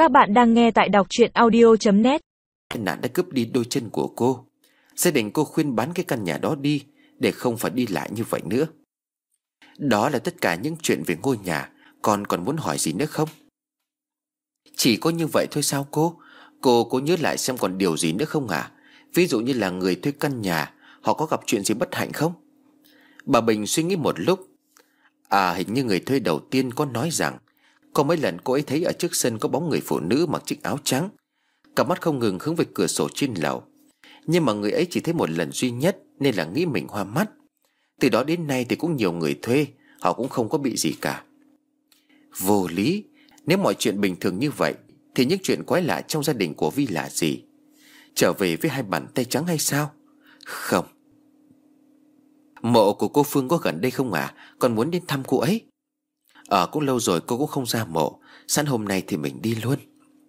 Các bạn đang nghe tại đọc truyện audio.net. Nạn đã cướp đi đôi chân của cô. Gia đình cô khuyên bán cái căn nhà đó đi để không phải đi lại như vậy nữa. Đó là tất cả những chuyện về ngôi nhà. Con còn muốn hỏi gì nữa không? Chỉ có như vậy thôi sao cô? Cô nhớ lại xem còn điều gì nữa không ạ? Ví dụ như là người thuê căn nhà, họ có gặp chuyện gì bất hạnh không? Bà Bình suy nghĩ một lúc. Hình như người thuê đầu tiên có nói rằng có mấy lần cô ấy thấy ở trước sân có bóng người phụ nữ mặc chiếc áo trắng, cặp mắt không ngừng hướng về cửa sổ trên lầu. Nhưng mà người ấy chỉ thấy một lần duy nhất nên là nghĩ mình hoa mắt. Từ đó đến nay thì cũng nhiều người thuê, họ cũng không có bị gì cả. Vô lý. Nếu mọi chuyện bình thường như vậy thì những chuyện quái lạ trong gia đình của Vi là gì? Trở về với hai bàn tay trắng hay sao? Không. Mộ của cô Phương có gần đây không ạ? Con muốn đến thăm cô ấy. Cũng lâu rồi cô cũng không ra mộ. Sẵn hôm nay thì mình đi luôn.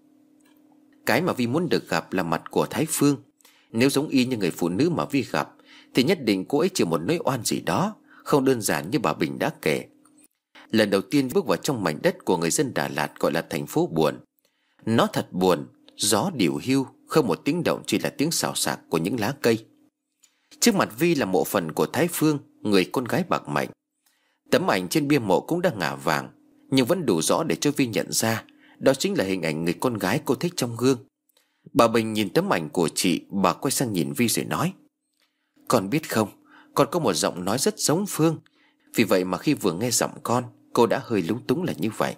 Cái mà Vi muốn được gặp là mặt của Thái Phương. Nếu giống y như người phụ nữ mà Vi gặp thì nhất định cô ấy chịu một nỗi oan gì đó, không đơn giản như bà Bình đã kể. Lần đầu tiên bước vào trong mảnh đất của người dân Đà Lạt gọi là thành phố buồn. Nó thật buồn. Gió điều hưu, không một tiếng động, chỉ là tiếng xào xạc của những lá cây. Trước mặt Vi là mộ phần của Thái Phương, người con gái bạc mệnh. Tấm ảnh trên bia mộ cũng đã ngả vàng, nhưng vẫn đủ rõ để cho Vi nhận ra đó chính là hình ảnh người con gái cô thích trong gương. Bà Bình nhìn tấm ảnh của chị, bà quay sang nhìn Vi rồi nói: Con biết không, con có một giọng nói rất giống Phương. Vì vậy mà khi vừa nghe giọng con, cô đã hơi lúng túng là như vậy.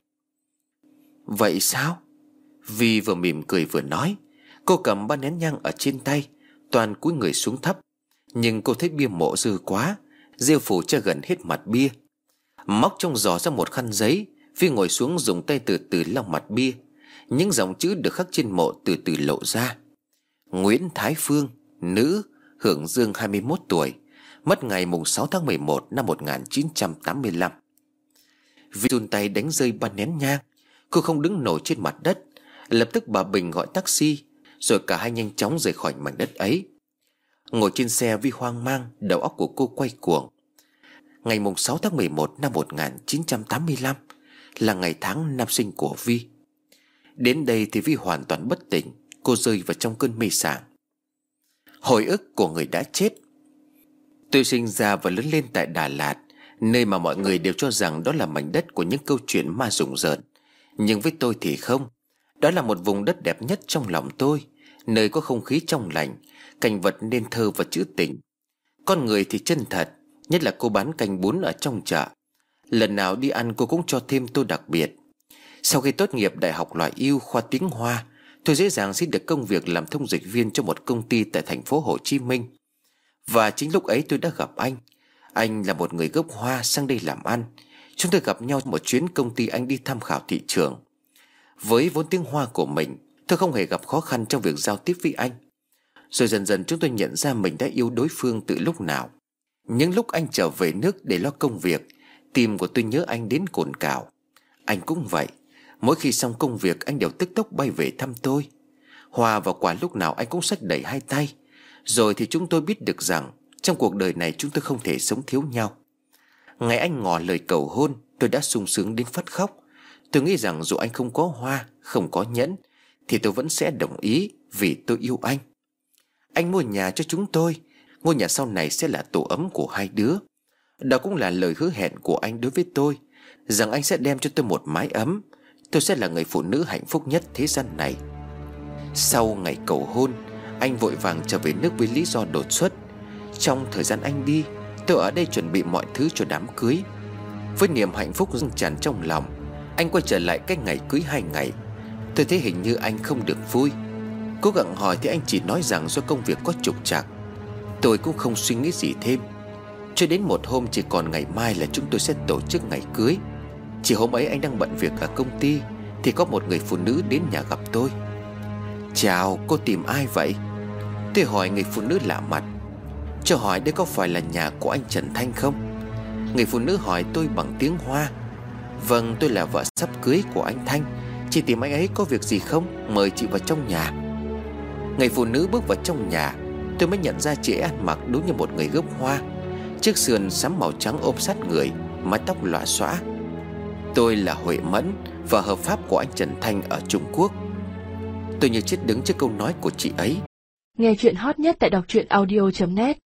Vậy sao? Vi vừa mỉm cười vừa nói. Cô cầm ba nén nhang ở trên tay, toàn cúi người xuống thấp. Nhưng cô thấy bia mộ dư quá, rêu phủ che gần hết mặt bia. Móc trong giỏ ra một khăn giấy, Vi ngồi xuống dùng tay từ từ lau mặt bia. Những dòng chữ được khắc trên mộ từ từ lộ ra: Nguyễn Thái Phương, nữ, hưởng dương 21 tuổi, mất ngày 6 tháng 11 năm 1985. Vi run tay đánh rơi ba nén nhang. Cô không đứng nổi trên mặt đất. Lập tức bà Bình gọi taxi, rồi cả hai nhanh chóng rời khỏi mảnh đất ấy. Ngồi trên xe, Vi hoang mang, đầu óc của cô quay cuồng. Ngày 6 tháng 11 năm 1985 là ngày tháng năm sinh của Vi. Đến đây thì Vi hoàn toàn bất tỉnh. Cô rơi vào trong cơn mê sảng. Hồi ức của người đã chết. Tôi sinh ra và lớn lên tại Đà Lạt, nơi mà mọi người đều cho rằng đó là mảnh đất của những câu chuyện ma rùng rợn. Nhưng với tôi thì không. Đó là một vùng đất đẹp nhất trong lòng tôi, nơi có không khí trong lành, cảnh vật nên thơ và trữ tình. Con người thì chân thật, nhất là cô bán canh bún ở trong chợ. Lần nào đi ăn cô cũng cho thêm tô đặc biệt. Sau khi tốt nghiệp Đại học Loại Yêu khoa tiếng Hoa, tôi dễ dàng xin được công việc làm thông dịch viên cho một công ty tại thành phố Hồ Chí Minh. Và chính lúc ấy tôi đã gặp anh. Anh là một người gốc Hoa sang đây làm ăn. Chúng tôi gặp nhau một chuyến công ty anh đi tham khảo thị trường. Với vốn tiếng Hoa của mình, tôi không hề gặp khó khăn trong việc giao tiếp với anh. Rồi dần dần chúng tôi nhận ra mình đã yêu đối phương từ lúc nào. Những lúc anh trở về nước để lo công việc, tim của tôi nhớ anh đến cồn cào. Anh cũng vậy. Mỗi khi xong công việc, anh đều tức tốc bay về thăm tôi. Hoa và quả lúc nào anh cũng xách đầy hai tay. Rồi thì chúng tôi biết được rằng trong cuộc đời này chúng tôi không thể sống thiếu nhau. Ngày anh ngỏ lời cầu hôn, tôi đã sung sướng đến phát khóc. Tôi nghĩ rằng dù anh không có hoa, không có nhẫn, thì tôi vẫn sẽ đồng ý, vì tôi yêu anh. Anh mua nhà cho chúng tôi. Ngôi nhà sau này sẽ là tổ ấm của hai đứa. Đó cũng là lời hứa hẹn của anh đối với tôi, rằng anh sẽ đem cho tôi một mái ấm. Tôi sẽ là người phụ nữ hạnh phúc nhất thế gian này. Sau ngày cầu hôn, anh vội vàng trở về nước với lý do đột xuất. Trong thời gian anh đi, tôi ở đây chuẩn bị mọi thứ cho đám cưới. Với niềm hạnh phúc dâng tràn trong lòng, anh quay trở lại cách ngày cưới 2 ngày. Tôi thấy hình như anh không được vui. Cố gắng hỏi thì anh chỉ nói rằng do công việc có trục trặc. Tôi cũng không suy nghĩ gì thêm. Cho đến một hôm chỉ còn ngày mai là chúng tôi sẽ tổ chức ngày cưới. Chỉ hôm ấy anh đang bận việc ở công ty thì có một người phụ nữ đến nhà gặp tôi. Chào, cô tìm ai vậy? Tôi hỏi người phụ nữ lạ mặt. Cho hỏi đây có phải là nhà của anh Trần Thanh không? Người phụ nữ hỏi tôi bằng tiếng Hoa. Vâng, tôi là vợ sắp cưới của anh Thanh. Chị tìm anh ấy có việc gì không? Mời chị vào trong nhà. Người phụ nữ bước vào trong nhà. Tôi mới nhận ra chị ấy ăn mặc đúng như một người gốc Hoa. Chiếc sườn xám màu trắng ôm sát người, mái tóc lòa xõa. Tôi là Huệ Mẫn, vợ hợp pháp của anh Trần Thanh ở Trung Quốc. Tôi như chết đứng trước câu nói của chị ấy. Nghe chuyện hot nhất tại đọc truyện audio.net.